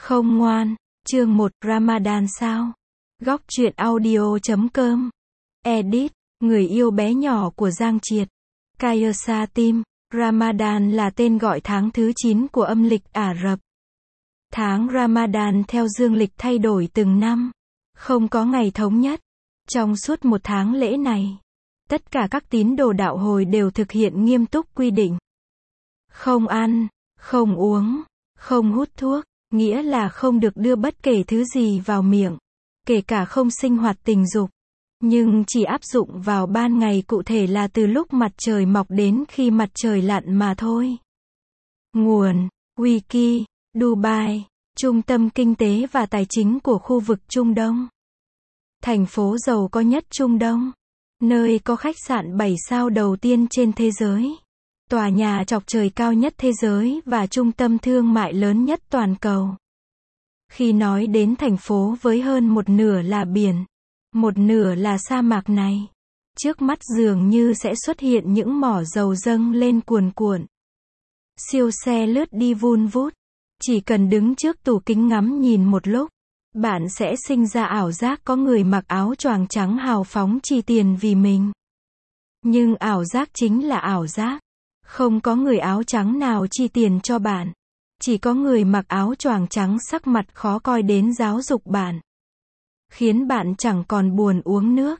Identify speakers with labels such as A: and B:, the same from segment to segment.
A: Không ngoan. Chương 1, Ramadan sao? Góc truyện audio.com. Edit. Người yêu bé nhỏ của Giang Triệt. Kaysa Tim. Ramadan là tên gọi tháng thứ 9 của âm lịch Ả Rập. Tháng Ramadan theo dương lịch thay đổi từng năm. Không có ngày thống nhất. Trong suốt một tháng lễ này, tất cả các tín đồ đạo hồi đều thực hiện nghiêm túc quy định. Không ăn, không uống, không hút thuốc, nghĩa là không được đưa bất kể thứ gì vào miệng, kể cả không sinh hoạt tình dục. Nhưng chỉ áp dụng vào ban ngày, cụ thể là từ lúc mặt trời mọc đến khi mặt trời lặn mà thôi. Nguồn: Wiki, Dubai, trung tâm kinh tế và tài chính của khu vực Trung Đông. Thành phố giàu có nhất Trung Đông. Nơi có khách sạn 7 sao đầu tiên trên thế giới. Tòa nhà chọc trời cao nhất thế giới và trung tâm thương mại lớn nhất toàn cầu. Khi nói đến thành phố với hơn một nửa là biển, một nửa là sa mạc này, trước mắt dường như sẽ xuất hiện những mỏ dầu dâng lên cuồn cuộn. Siêu xe lướt đi vun vút. Chỉ cần đứng trước tủ kính ngắm nhìn một lúc, bạn sẽ sinh ra ảo giác có người mặc áo choàng trắng hào phóng chi tiền vì mình. Nhưng ảo giác chính là ảo giác. Không có người áo trắng nào chi tiền cho bạn. Chỉ có người mặc áo choàng trắng sắc mặt khó coi đến giáo dục bạn. Khiến bạn chẳng còn buồn uống nước.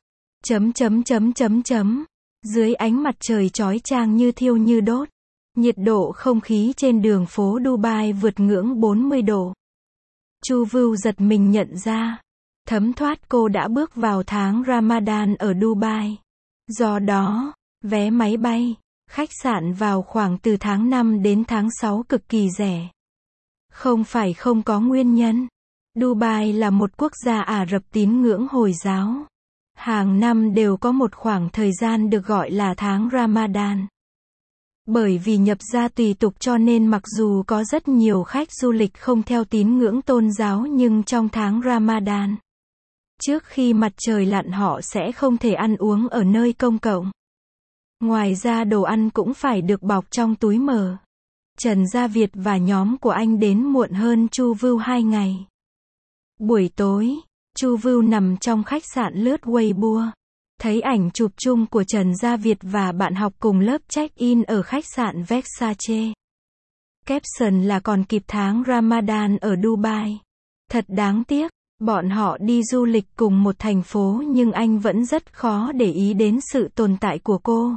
A: Dưới ánh mặt trời chói chang như thiêu như đốt. Nhiệt độ không khí trên đường phố Dubai vượt ngưỡng 40 độ. Chu Vưu giật mình nhận ra, thấm thoát cô đã bước vào tháng Ramadan ở Dubai. Do đó, vé máy bay, khách sạn vào khoảng từ tháng 5 đến tháng 6 cực kỳ rẻ. Không phải không có nguyên nhân. Dubai là một quốc gia Ả Rập tín ngưỡng Hồi giáo. Hàng năm đều có một khoảng thời gian được gọi là tháng Ramadan. Bởi vì nhập gia tùy tục cho nên mặc dù có rất nhiều khách du lịch không theo tín ngưỡng tôn giáo, nhưng trong tháng Ramadan, trước khi mặt trời lặn họ sẽ không thể ăn uống ở nơi công cộng. Ngoài ra đồ ăn cũng phải được bọc trong túi mờ. Trần Gia Việt và nhóm của anh đến muộn hơn Chu Vưu 2 ngày. Buổi tối, Chu Vưu nằm trong khách sạn lướt Weibo. Thấy ảnh chụp chung của Trần Gia Việt và bạn học cùng lớp check-in ở khách sạn Versace. Caption là còn kịp tháng Ramadan ở Dubai. Thật đáng tiếc, bọn họ đi du lịch cùng một thành phố nhưng anh vẫn rất khó để ý đến sự tồn tại của cô.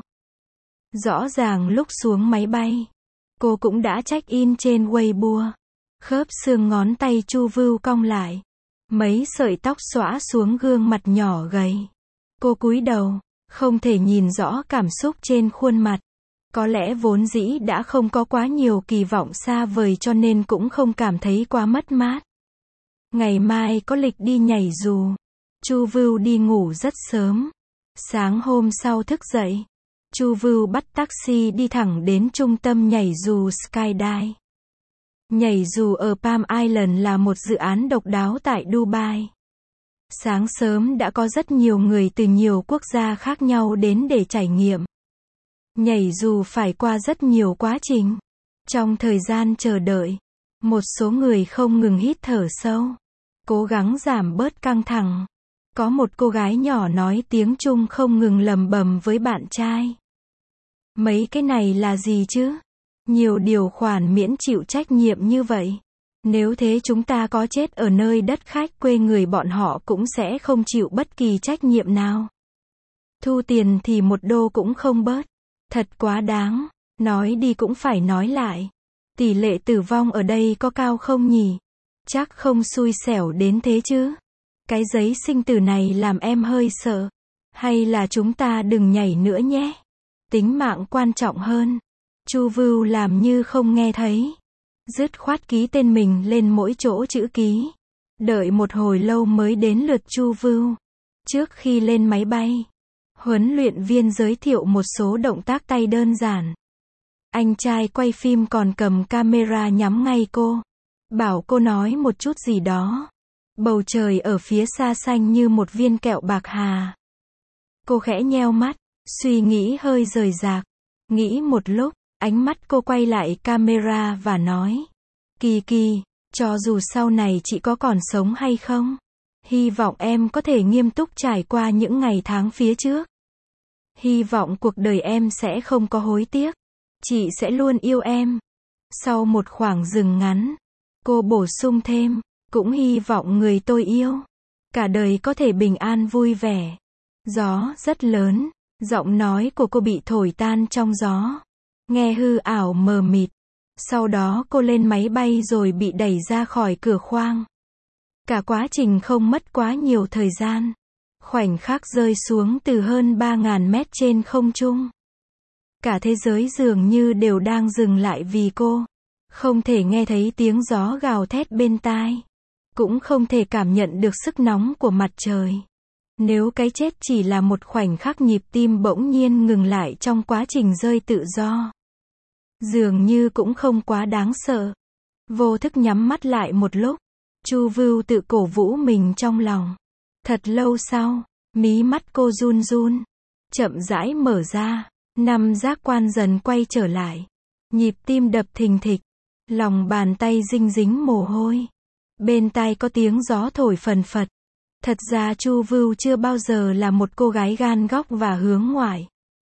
A: Rõ ràng lúc xuống máy bay, cô cũng đã check-in trên Weibo. Khớp xương ngón tay Chu Vưu cong lại. Mấy sợi tóc xõa xuống gương mặt nhỏ gầy. Cô cúi đầu, không thể nhìn rõ cảm xúc trên khuôn mặt. Có lẽ vốn dĩ đã không có quá nhiều kỳ vọng xa vời cho nên cũng không cảm thấy quá mất mát. Ngày mai có lịch đi nhảy dù. Chu Vưu đi ngủ rất sớm. Sáng hôm sau thức dậy, Chu Vưu bắt taxi đi thẳng đến trung tâm nhảy dù Skydive. Nhảy dù ở Palm Island là một dự án độc đáo tại Dubai. Sáng sớm đã có rất nhiều người từ nhiều quốc gia khác nhau đến để trải nghiệm. Nhảy dù phải qua rất nhiều quá trình. Trong thời gian chờ đợi, một số người không ngừng hít thở sâu, cố gắng giảm bớt căng thẳng. Có một cô gái nhỏ nói tiếng Trung không ngừng lẩm bẩm với bạn trai. Mấy cái này là gì chứ? Nhiều điều khoản miễn chịu trách nhiệm như vậy. Nếu thế chúng ta có chết ở nơi đất khách quê người bọn họ cũng sẽ không chịu bất kỳ trách nhiệm nào. Thu tiền thì $1 cũng không bớt. Thật quá đáng. Nói đi cũng phải nói lại. Tỷ lệ tử vong ở đây có cao không nhỉ? Chắc không xui xẻo đến thế chứ. Cái giấy sinh tử này làm em hơi sợ. Hay là chúng ta đừng nhảy nữa nhé. Tính mạng quan trọng hơn. Chu Vưu làm như không nghe thấy. Dứt khoát ký tên mình lên mỗi chỗ chữ ký. Đợi một hồi lâu mới đến lượt Chu Vưu. Trước khi lên máy bay, huấn luyện viên giới thiệu một số động tác tay đơn giản. Anh trai quay phim còn cầm camera nhắm ngay cô. Bảo cô nói một chút gì đó. Bầu trời ở phía xa xanh như một viên kẹo bạc hà. Cô khẽ nheo mắt, suy nghĩ hơi rời rạc. Nghĩ một lúc, ánh mắt cô quay lại camera và nói. Kỳ kỳ, Cho dù sau này chị có còn sống hay không, hy vọng em có thể nghiêm túc trải qua những ngày tháng phía trước. Hy vọng cuộc đời em sẽ không có hối tiếc. Chị sẽ luôn yêu em. Sau một khoảng dừng ngắn, cô bổ sung thêm, cũng hy vọng người tôi yêu cả đời có thể bình an vui vẻ. Gió rất lớn, giọng nói của cô bị thổi tan trong gió, nghe hư ảo mờ mịt. Sau đó cô lên máy bay rồi bị đẩy ra khỏi cửa khoang. Cả quá trình không mất quá nhiều thời gian. Khoảnh khắc rơi xuống từ hơn 3.000 mét trên không trung. Cả thế giới dường như đều đang dừng lại vì cô. Không thể nghe thấy tiếng gió gào thét bên tai. Cũng không thể cảm nhận được sức nóng của mặt trời. Nếu cái chết chỉ là một khoảnh khắc nhịp tim bỗng nhiên ngừng lại trong quá trình rơi tự do, dường như cũng không quá đáng sợ. Vô thức nhắm mắt lại một lúc, Chu Vưu tự cổ vũ mình trong lòng. Thật lâu sau, mí mắt cô run run, chậm rãi mở ra, năm giác quan dần quay trở lại. Nhịp tim đập thình thịch, lòng bàn tay dinh dính mồ hôi. Bên tai có tiếng gió thổi phần phật. Thật ra Chu Vưu chưa bao giờ là một cô gái gan góc và hướng ngoại.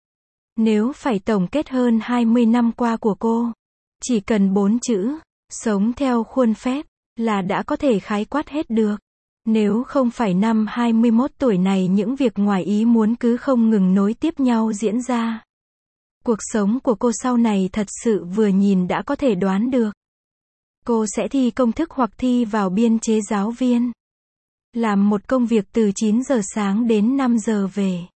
A: Nếu phải tổng kết hơn 20 năm qua của cô, chỉ cần 4 chữ, sống theo khuôn phép, là đã có thể khái quát hết được. Nếu không phải năm 21 tuổi này những việc ngoài ý muốn cứ không ngừng nối tiếp nhau diễn ra. Cuộc sống của cô sau này thật sự vừa nhìn đã có thể đoán được. Cô sẽ thi công thức hoặc thi vào biên chế giáo viên. Làm một công việc từ 9 giờ sáng đến 5 giờ về.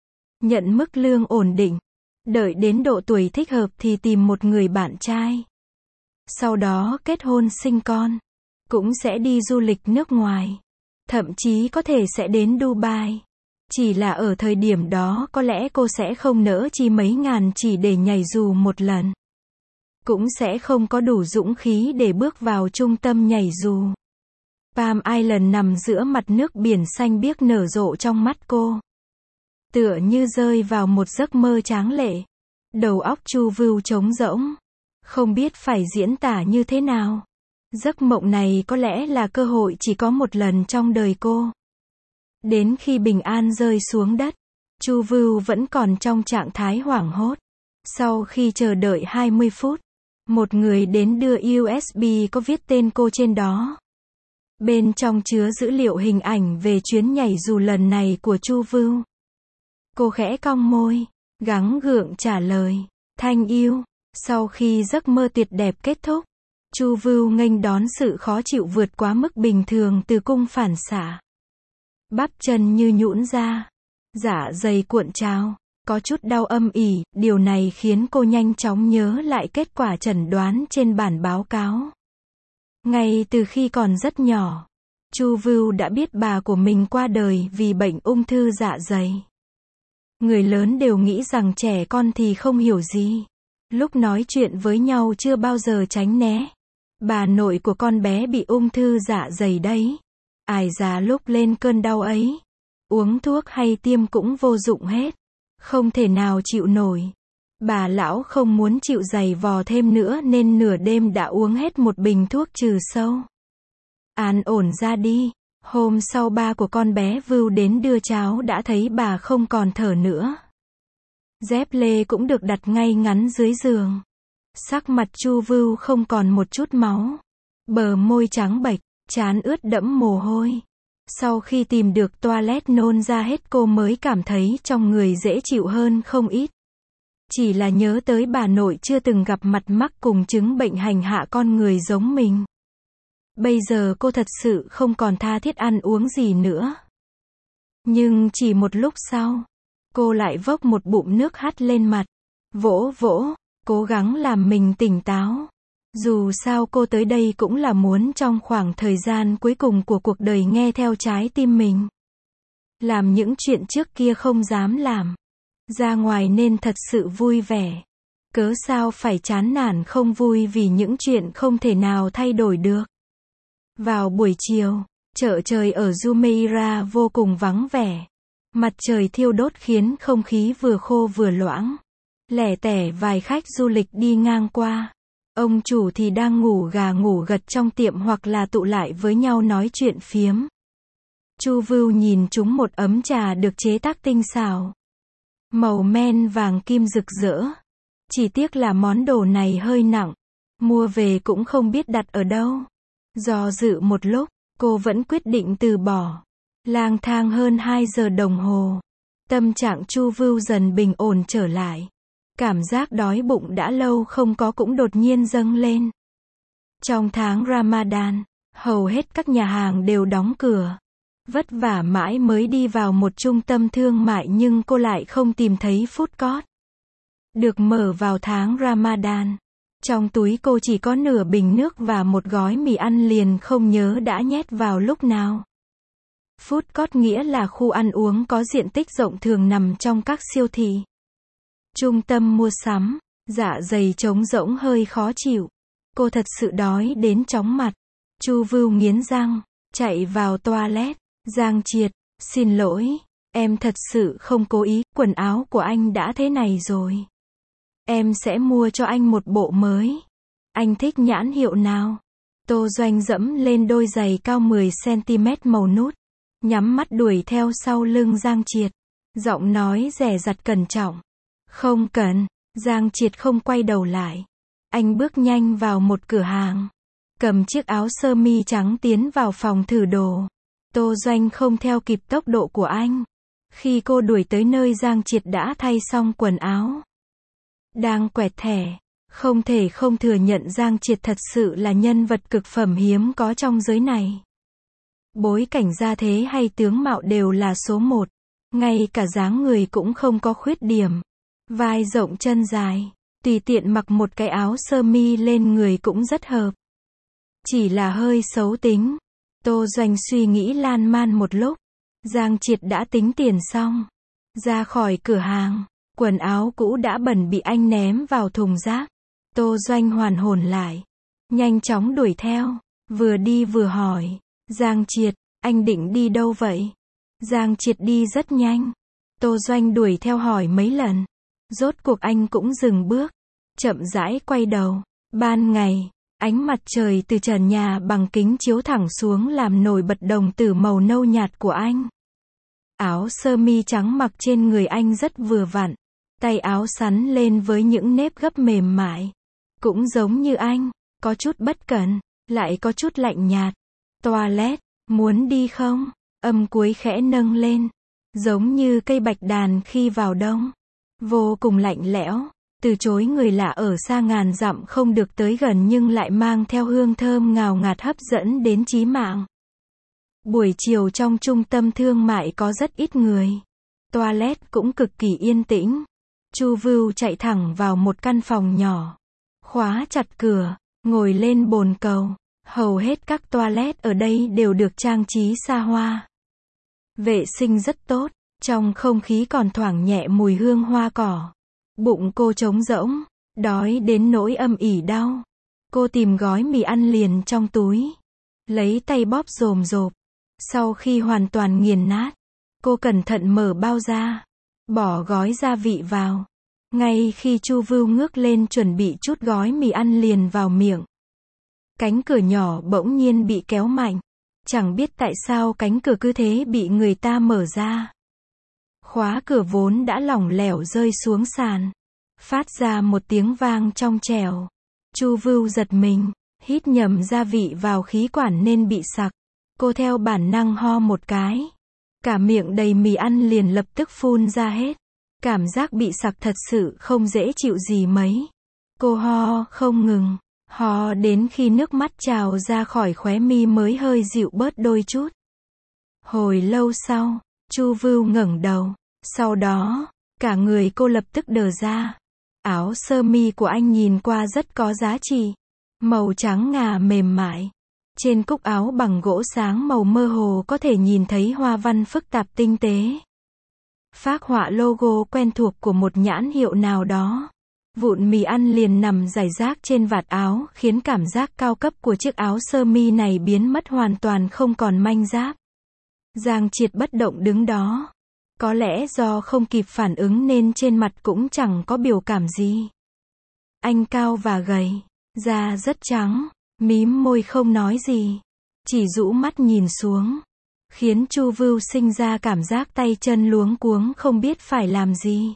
A: Nhận mức lương ổn định. Đợi đến độ tuổi thích hợp thì tìm một người bạn trai. Sau đó kết hôn sinh con. Cũng sẽ đi du lịch nước ngoài. Thậm chí có thể sẽ đến Dubai. Chỉ là ở thời điểm đó có lẽ cô sẽ không nỡ chi mấy ngàn chỉ để nhảy dù một lần. Cũng sẽ không có đủ dũng khí để bước vào trung tâm nhảy dù. Palm Island nằm giữa mặt nước biển xanh biếc nở rộ trong mắt cô. Tựa như rơi vào một giấc mơ tráng lệ. Đầu óc Chu Vưu trống rỗng. Không biết phải diễn tả như thế nào. Giấc mộng này có lẽ là cơ hội chỉ có một lần trong đời cô. Đến khi bình an rơi xuống đất, Chu Vưu vẫn còn trong trạng thái hoảng hốt. Sau khi chờ đợi 20 phút, một người đến đưa USB có viết tên cô trên đó. Bên trong chứa dữ liệu hình ảnh về chuyến nhảy dù lần này của Chu Vưu. Cô khẽ cong môi, gắng gượng trả lời, Thanh yêu. Sau khi giấc mơ tuyệt đẹp kết thúc, Chu Vưu nghênh đón sự khó chịu vượt quá mức bình thường từ cung phản xạ. Bắp chân như nhũn ra, dạ dày cuộn trào, có chút đau âm ỉ, điều này khiến cô nhanh chóng nhớ lại kết quả chẩn đoán trên bản báo cáo. Ngay từ khi còn rất nhỏ, Chu Vưu đã biết bà của mình qua đời vì bệnh ung thư dạ dày. Người lớn đều nghĩ rằng trẻ con thì không hiểu gì. Lúc nói chuyện với nhau chưa bao giờ tránh né. Bà nội của con bé bị ung thư dạ dày đấy. Ai già lúc lên cơn đau ấy, uống thuốc hay tiêm cũng vô dụng hết. Không thể nào chịu nổi. Bà lão không muốn chịu giày vò thêm nữa nên nửa đêm đã uống hết một bình thuốc trừ sâu. An ổn ra đi. Hôm sau ba của con bé Vưu đến đưa cháo đã thấy bà không còn thở nữa. Dép lê cũng được đặt ngay ngắn dưới giường. Sắc mặt Chu Vưu không còn một chút máu. Bờ môi trắng bệch, trán ướt đẫm mồ hôi. Sau khi tìm được toilet nôn ra hết cô mới cảm thấy trong người dễ chịu hơn không ít. Chỉ là nhớ tới bà nội chưa từng gặp mặt mắc cùng chứng bệnh hành hạ con người giống mình. Bây giờ cô thật sự không còn tha thiết ăn uống gì nữa. Nhưng chỉ một lúc sau, cô lại vốc một bụng nước hắt lên mặt. Vỗ vỗ, cố gắng làm mình tỉnh táo. Dù sao cô tới đây cũng là muốn trong khoảng thời gian cuối cùng của cuộc đời nghe theo trái tim mình. Làm những chuyện trước kia không dám làm. Ra ngoài nên thật sự vui vẻ. Cớ sao phải chán nản không vui vì những chuyện không thể nào thay đổi được. Vào buổi chiều, chợ trời ở Jumeirah vô cùng vắng vẻ. Mặt trời thiêu đốt khiến không khí vừa khô vừa loãng. Lẻ tẻ vài khách du lịch đi ngang qua. Ông chủ thì đang ngủ gà ngủ gật trong tiệm hoặc là tụ lại với nhau nói chuyện phiếm. Chu Vưu nhìn chúng một ấm trà được chế tác tinh xảo. Màu men vàng kim rực rỡ. Chỉ tiếc là món đồ này hơi nặng. Mua về cũng không biết đặt ở đâu. Do dự một lúc, cô vẫn quyết định từ bỏ. Lang thang hơn 2 giờ đồng hồ. Tâm trạng Chu Vưu dần bình ổn trở lại. Cảm giác đói bụng đã lâu không có cũng đột nhiên dâng lên. Trong tháng Ramadan, hầu hết các nhà hàng đều đóng cửa. Vất vả mãi mới đi vào một trung tâm thương mại nhưng cô lại không tìm thấy food court. Được mở vào tháng Ramadan. Trong túi cô chỉ có nửa bình nước và một gói mì ăn liền không nhớ đã nhét vào lúc nào. Food court nghĩa là khu ăn uống có diện tích rộng thường nằm trong các siêu thị. Trung tâm mua sắm, dạ dày trống rỗng hơi khó chịu. Cô thật sự đói đến chóng mặt. Chu Vưu nghiến răng, chạy vào toilet. Giang Triệt, xin lỗi, em thật sự không cố ý, quần áo của anh đã thế này rồi. Em sẽ mua cho anh một bộ mới. Anh thích nhãn hiệu nào? Tô Doanh dẫm lên đôi giày cao 10cm màu nút. Nhắm mắt đuổi theo sau lưng Giang Triệt. Giọng nói dè dặt cẩn trọng. Không cần, Giang Triệt không quay đầu lại. Anh bước nhanh vào một cửa hàng. Cầm chiếc áo sơ mi trắng tiến vào phòng thử đồ. Tô Doanh không theo kịp tốc độ của anh. Khi cô đuổi tới nơi Giang Triệt đã thay xong quần áo. Đang quẹt thẻ. Không thể không thừa nhận Giang Triệt thật sự là nhân vật cực phẩm hiếm có trong giới này. Bối cảnh gia thế hay tướng mạo đều là số 1. Ngay cả dáng người cũng không có khuyết điểm. Vai rộng chân dài. Tùy tiện mặc một cái áo sơ mi lên người cũng rất hợp. Chỉ là hơi xấu tính. Tô Doanh suy nghĩ lan man một lúc. Giang Triệt đã tính tiền xong. Ra khỏi cửa hàng. Quần áo cũ đã bẩn bị anh ném vào thùng rác. Tô Doanh hoàn hồn lại. Nhanh chóng đuổi theo. Vừa đi vừa hỏi. Giang Triệt, anh định đi đâu vậy? Giang Triệt đi rất nhanh. Tô Doanh đuổi theo hỏi mấy lần. Rốt cuộc anh cũng dừng bước. Chậm rãi quay đầu. Ban ngày, ánh mặt trời từ trần nhà bằng kính chiếu thẳng xuống làm nổi bật đồng tử màu nâu nhạt của anh. Áo sơ mi trắng mặc trên người anh rất vừa vặn. Tay áo sắn lên với những nếp gấp mềm mại. Cũng giống như anh, có chút bất cẩn, lại có chút lạnh nhạt. Toilet, muốn đi không? Âm cuối khẽ nâng lên. Giống như cây bạch đàn khi vào đông. Vô cùng lạnh lẽo. Từ chối người lạ ở xa ngàn dặm không được tới gần nhưng lại mang theo hương thơm ngào ngạt hấp dẫn đến chí mạng. Buổi chiều trong trung tâm thương mại có rất ít người. Toilet cũng cực kỳ yên tĩnh. Chu Vưu chạy thẳng vào một căn phòng nhỏ. Khóa chặt cửa, ngồi lên bồn cầu. Hầu hết các toilet ở đây đều được trang trí xa hoa. Vệ sinh rất tốt, trong không khí còn thoảng nhẹ mùi hương hoa cỏ. Bụng cô trống rỗng, đói đến nỗi âm ỉ đau. Cô tìm gói mì ăn liền trong túi. Lấy tay bóp rồm rộp. Sau khi hoàn toàn nghiền nát, cô cẩn thận mở bao ra. Bỏ gói gia vị vào. Ngay khi Chu Vưu ngước lên chuẩn bị chút gói mì ăn liền vào miệng. Cánh cửa nhỏ bỗng nhiên bị kéo mạnh. Chẳng biết tại sao cánh cửa cứ thế bị người ta mở ra. Khóa cửa vốn đã lỏng lẻo rơi xuống sàn. Phát ra một tiếng vang trong trẻo. Chu Vưu giật mình. Hít nhầm gia vị vào khí quản nên bị sặc. Cô theo bản năng ho một cái. Cả miệng đầy mì ăn liền lập tức phun ra hết. Cảm giác bị sặc thật sự không dễ chịu gì mấy. Cô ho không ngừng. Ho đến khi nước mắt trào ra khỏi khóe mi mới hơi dịu bớt đôi chút. Hồi lâu sau, Chu Vưu ngẩng đầu. Sau đó, cả người cô lập tức đờ ra. Áo sơ mi của anh nhìn qua rất có giá trị. Màu trắng ngà mềm mại. Trên cúc áo bằng gỗ sáng màu mơ hồ có thể nhìn thấy hoa văn phức tạp tinh tế. Phác họa logo quen thuộc của một nhãn hiệu nào đó. Vụn mì ăn liền nằm rải rác trên vạt áo khiến cảm giác cao cấp của chiếc áo sơ mi này biến mất hoàn toàn không còn manh giáp. Giang Triệt bất động đứng đó. Có lẽ do không kịp phản ứng nên trên mặt cũng chẳng có biểu cảm gì. Anh cao và gầy, Da rất trắng, mím môi không nói gì, chỉ rũ mắt nhìn xuống, khiến Chu Vưu sinh ra cảm giác tay chân luống cuống không biết phải làm gì.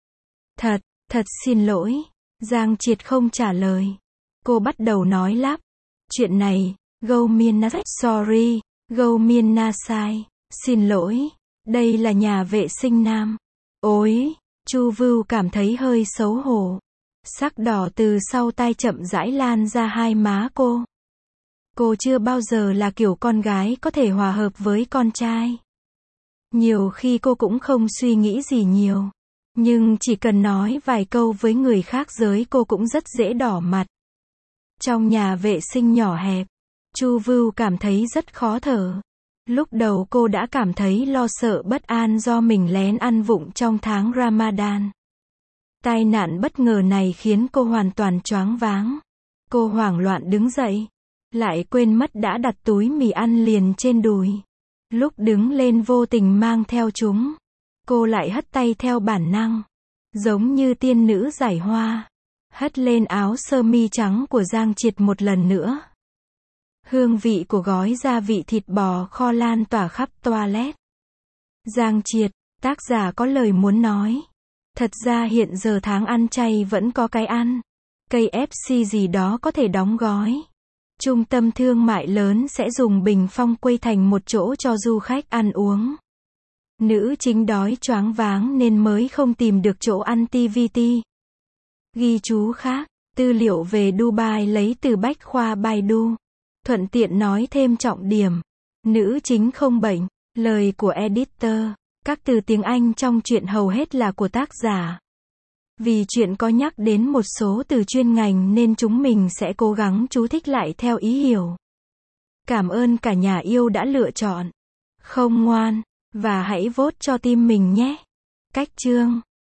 A: Thật xin lỗi, Giang Triệt không trả lời. Cô bắt đầu nói lắp. Chuyện này, Gâu Miên Na, sorry, Gâu Miên Na sai, xin lỗi, đây là nhà vệ sinh nam. Ôi, Chu Vưu cảm thấy hơi xấu hổ. Sắc đỏ từ sau tai chậm rãi lan ra hai má cô. Cô chưa bao giờ là kiểu con gái có thể hòa hợp với con trai. Nhiều khi cô cũng không suy nghĩ gì nhiều. Nhưng chỉ cần nói vài câu với người khác giới cô cũng rất dễ đỏ mặt. Trong nhà vệ sinh nhỏ hẹp, Chu Vưu cảm thấy rất khó thở. Lúc đầu cô đã cảm thấy lo sợ bất an do mình lén ăn vụng trong tháng Ramadan. Tai nạn bất ngờ này khiến cô hoàn toàn choáng váng. Cô hoảng loạn đứng dậy, lại quên mất đã đặt túi mì ăn liền trên đùi. Lúc đứng lên vô tình mang theo chúng. Cô lại hất tay theo bản năng, giống như tiên nữ giải hoa, hất lên áo sơ mi trắng của Giang Triệt một lần nữa. Hương vị của gói gia vị thịt bò kho lan tỏa khắp toilet. Giang Triệt, tác giả có lời muốn nói. Thật ra hiện giờ tháng ăn chay vẫn có cái ăn. KFC gì đó có thể đóng gói. Trung tâm thương mại lớn sẽ dùng bình phong quây thành một chỗ cho du khách ăn uống. Nữ chính đói choáng váng nên mới không tìm được chỗ ăn TVT. Ghi chú khác, tư liệu về Dubai lấy từ Bách khoa Baidu. Thuận tiện nói thêm trọng điểm. Nữ chính không bệnh, lời của editor. Các từ tiếng Anh trong truyện hầu hết là của tác giả. Vì truyện có nhắc đến một số từ chuyên ngành nên chúng mình sẽ cố gắng chú thích lại theo ý hiểu. Cảm ơn cả nhà yêu đã lựa chọn. Không ngoan. Và hãy vote cho team mình nhé. Cách chương